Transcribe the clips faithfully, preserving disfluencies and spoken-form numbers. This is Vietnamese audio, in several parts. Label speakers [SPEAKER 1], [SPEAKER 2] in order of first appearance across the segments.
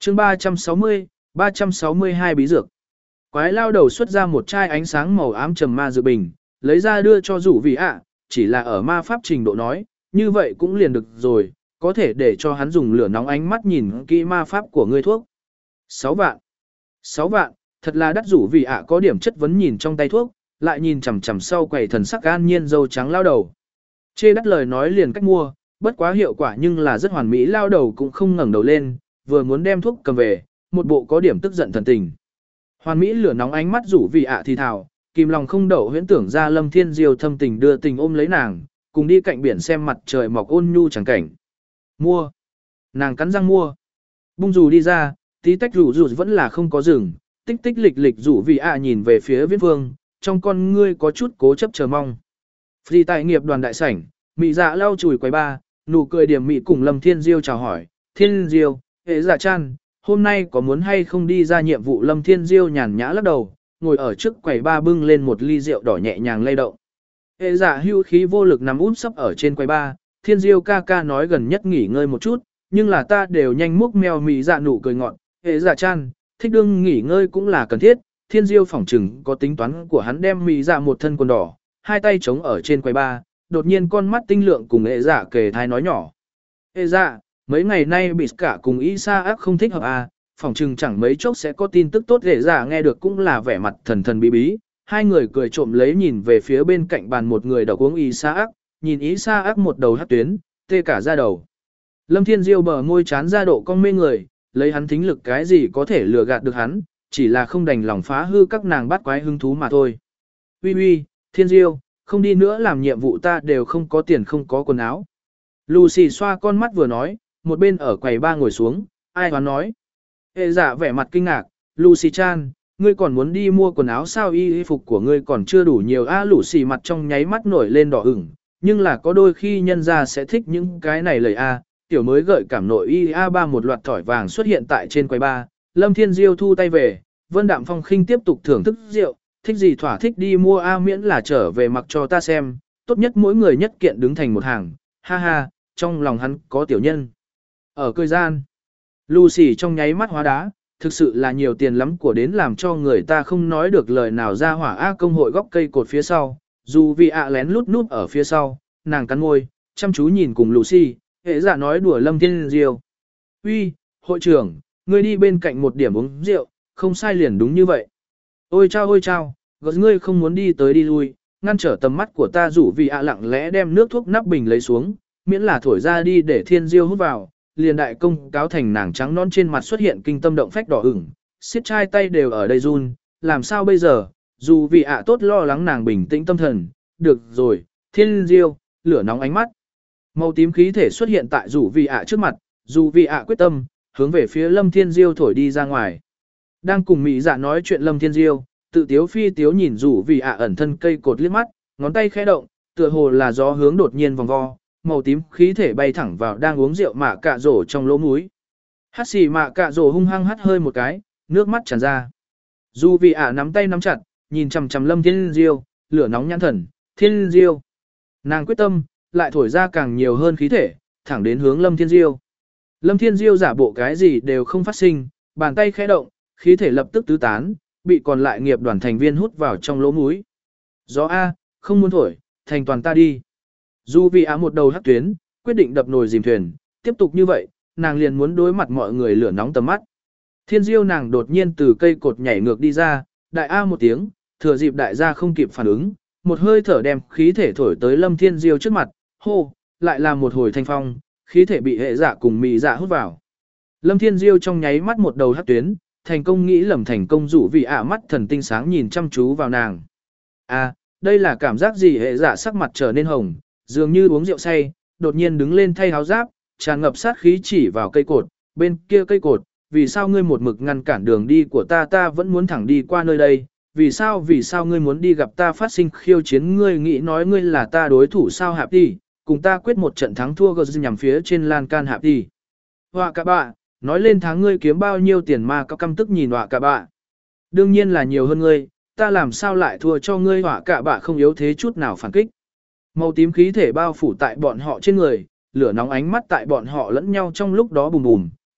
[SPEAKER 1] chương ba trăm sáu mươi, ba trăm sáu mươi hai bí dược. Quái lao đầu xuất ra một chai ánh sáng màu ám trầm ma dược bình, lấy ra đưa cho rủ vị ạ, chỉ là ở ma pháp trình độ nói, như vậy cũng liền được rồi, có thể để cho hắn dùng lửa nóng ánh mắt nhìn kỹ ma pháp của ngươi thuốc. sáu vạn. sáu vạn, thật là đắt. Rủ vị ạ có điểm chất vấn nhìn trong tay thuốc, lại nhìn chằm chằm sau quầy thần sắc an nhiên dâu trắng lao đầu. Chê đắt lời nói liền cách mua, bất quá hiệu quả nhưng là rất hoàn mỹ. Lao đầu cũng không ngẩng đầu lên, vừa muốn đem thuốc cầm về, một bộ có điểm tức giận thần tình. Hoàn mỹ lửa nóng ánh mắt rủ vị ạ thì thào, kìm lòng không đậu huyễn tưởng ra Lâm Thiên Diêu thâm tình đưa tình ôm lấy nàng, cùng đi cạnh biển xem mặt trời mọc ôn nhu chẳng cảnh. Mua. Nàng cắn răng mua. Bung dù đi ra, tí tách rủ rủ vẫn là không có rừng, tích tích lịch lịch rủ vị ạ nhìn về phía viễn vương, trong con ngươi có chút cố chấp chờ mong. Phi tại nghiệp đoàn đại sảnh, mị dạ lau chùi quầy ba, nụ cười điểm mị cùng Lâm Thiên Diêu chào hỏi. Thiên Diêu, hệ dạ chan, hôm nay có muốn hay không đi ra nhiệm vụ? Lâm Thiên Diêu nhàn nhã lắc đầu, ngồi ở trước quầy ba bưng lên một ly rượu đỏ nhẹ nhàng lay động. Hệ dạ hưu khí vô lực nằm úp sấp ở trên quầy ba, Thiên Diêu ca ca nói gần nhất nghỉ ngơi một chút, nhưng là ta đều nhanh múc mèo. Mị dạ nụ cười ngọn, hệ dạ chan, thích đương nghỉ ngơi cũng là cần thiết. Thiên Diêu phỏng chừng có tính toán của hắn, đem mị dạ một thân quần đỏ, hai tay chống ở trên quầy ba, đột nhiên con mắt tinh lượng cùng hệ dạ kề thai nói nhỏ. Hệ dạ, mấy ngày nay bị cả cùng Isaac không thích hợp à, phỏng chừng chẳng mấy chốc sẽ có tin tức tốt. Hệ dạ nghe được cũng là vẻ mặt thần thần bí bí, hai người cười trộm lấy nhìn về phía bên cạnh bàn một người đọc uống Isaac, nhìn Isaac một đầu hắt tuyến, tê cả da đầu. Lâm Thiên Diêu bờ môi chán ra độ con mê người, lấy hắn thính lực cái gì có thể lừa gạt được hắn, chỉ là không đành lòng phá hư các nàng bắt quái hứng thú mà thôi. Uy uy, Thiên Diêu, không đi nữa làm nhiệm vụ, ta đều không có tiền không có quần áo. Lucy xoa con mắt vừa nói, một bên ở quầy ba ngồi xuống, ai hoán nói. Hệ dạ vẻ mặt kinh ngạc, Lucy chan, ngươi còn muốn đi mua quần áo sao? Y y phục của ngươi còn chưa đủ nhiều a. À, Lucy mặt trong nháy mắt nổi lên đỏ ửng, nhưng là có đôi khi nhân gia sẽ thích những cái này lời a. Tiểu mới gợi cảm nội y a ba một loạt thỏi vàng xuất hiện tại trên quầy ba. Lâm Thiên Diêu thu tay về, Vân Đạm Phong khinh tiếp tục thưởng thức rượu, thích gì thỏa thích đi mua a, miễn là trở về mặc cho ta xem, tốt nhất mỗi người nhất kiện đứng thành một hàng, ha ha, trong lòng hắn có tiểu nhân. Ở cười gian, Lucy trong nháy mắt hóa đá, thực sự là nhiều tiền lắm của đến làm cho người ta không nói được lời nào ra hỏa. A công hội góc cây cột phía sau, dù vì ạ lén lút nút ở phía sau, nàng cắn môi, chăm chú nhìn cùng Lucy, hệ giả nói đùa Lâm Thiên Diêu. Uy, hội trưởng, ngươi đi bên cạnh một điểm uống rượu, không sai liền đúng như vậy. Ôi chao ôi chao, gọt ngươi không muốn đi tới đi lui, ngăn trở tầm mắt của ta. Rủ vì ạ lặng lẽ đem nước thuốc nắp bình lấy xuống, miễn là thổi ra đi để Thiên Diêu hút vào, liền đại công cáo thành nàng trắng non trên mặt xuất hiện kinh tâm động phách đỏ ửng, siết chai tay đều ở đây run, làm sao bây giờ? Dù vì ạ tốt lo lắng nàng bình tĩnh tâm thần, được rồi, Thiên Diêu, lửa nóng ánh mắt. Màu tím khí thể xuất hiện tại Dù vì ạ trước mặt, Dù vì ạ quyết tâm, hướng về phía Lâm Thiên Diêu thổi đi ra ngoài. Đang cùng mỹ dạ nói chuyện Lâm Thiên Diêu, tự tiếu phi tiếu nhìn Dù vì ạ ẩn thân cây cột liếc mắt, ngón tay khẽ động, tựa hồ là gió hướng đột nhiên vòng vo, màu tím khí thể bay thẳng vào đang uống rượu mạ cạ rổ trong lỗ mũi. Hắt xì mạ cạ rổ hung hăng hắt hơi một cái, nước mắt tràn ra. Dù vì ả nắm tay nắm chặt, nhìn chằm chằm Lâm Thiên Diêu, lửa nóng nhãn thần, Thiên Diêu. Nàng quyết tâm, lại thổi ra càng nhiều hơn khí thể, thẳng đến hướng Lâm Thiên Diêu. Lâm Thiên Diêu giả bộ cái gì đều không phát sinh, bàn tay khẽ động, khí thể lập tức tứ tán, bị còn lại nghiệp đoàn thành viên hút vào trong lỗ mũi. Gió A, không muốn thổi, thành toàn ta đi. Dù vì á một đầu hắc tuyến, quyết định đập nồi dìm thuyền, tiếp tục như vậy, nàng liền muốn đối mặt mọi người lửa nóng tầm mắt. Thiên Diêu nàng đột nhiên từ cây cột nhảy ngược đi ra, đại A một tiếng, thừa dịp đại gia không kịp phản ứng, một hơi thở đem khí thể thổi tới Lâm Thiên Diêu trước mặt, hô, lại là một hồi thanh phong, khí thể bị hệ dạ cùng mị dạ hút vào. Lâm Thiên Diêu trong nháy mắt một đầu hắc tuyến, thành công nghĩ lầm thành công. Rủ vì ạ mắt thần tinh sáng nhìn chăm chú vào nàng. À, đây là cảm giác gì? Hệ dạ sắc mặt trở nên hồng, dường như uống rượu say, đột nhiên đứng lên thay áo giáp, tràn ngập sát khí chỉ vào cây cột, bên kia cây cột, vì sao ngươi một mực ngăn cản đường đi của ta, ta vẫn muốn thẳng đi qua nơi đây, vì sao vì sao ngươi muốn đi gặp ta phát sinh khiêu chiến, ngươi nghĩ nói ngươi là ta đối thủ sao? Hạp đi, cùng ta quyết một trận thắng thua gờ nhằm phía trên lan can. Hạp đi. Họa cả bạ, nói lên tháng ngươi kiếm bao nhiêu tiền mà cao căm tức nhìn họa cả bạ. Đương nhiên là nhiều hơn ngươi, ta làm sao lại thua cho ngươi? Họa cả bạ không yếu thế chút nào phản kích. Màu tím khí thể bao phủ tại bọn họ trên người, lửa nóng ánh mắt tại bọn họ lẫn nhau trong lúc đó bùm bùm.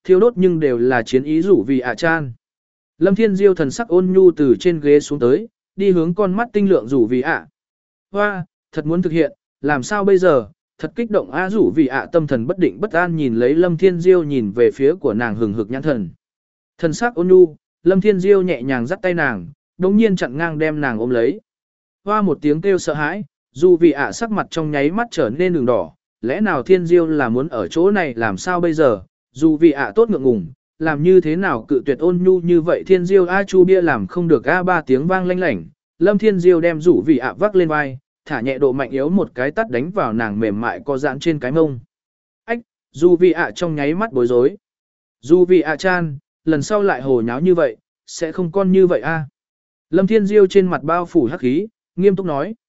[SPEAKER 1] thiêu đốt nhưng đều là chiến ý rủ vì ạ chan. Lâm Thiên Diêu thần sắc ôn nhu từ trên ghế xuống tới, đi hướng con mắt tinh lượng rủ vì ạ. Hoa, thật muốn thực hiện, làm sao bây giờ, thật kích động a rủ vì ạ tâm thần bất định bất an nhìn lấy Lâm Thiên Diêu nhìn về phía của nàng hừng hực nhãn thần. Thần sắc ôn nhu, Lâm Thiên Diêu nhẹ nhàng dắt tay nàng, đống nhiên chặn ngang đem nàng ôm lấy. Hoa một tiếng kêu sợ hãi, dù vì ạ sắc mặt trong nháy mắt trở nên đường đỏ, lẽ nào Thiên Diêu là muốn ở chỗ này làm sao bây giờ, dù vì ạ tốt ngượng ngùng, làm như thế nào cự tuyệt ôn nhu như vậy Thiên Diêu a chu bia làm không được a ba tiếng vang lanh lảnh, Lâm Thiên Diêu đem rủ vì ạ vác lên vai, thả nhẹ độ mạnh yếu một cái tát đánh vào nàng mềm mại có giãn trên cái mông. Ách, dù vì ạ trong nháy mắt bối rối. Dù vì ạ chan, lần sau lại hồ nháo như vậy, sẽ không con như vậy a. Lâm Thiên Diêu trên mặt bao phủ hắc khí, nghiêm túc nói.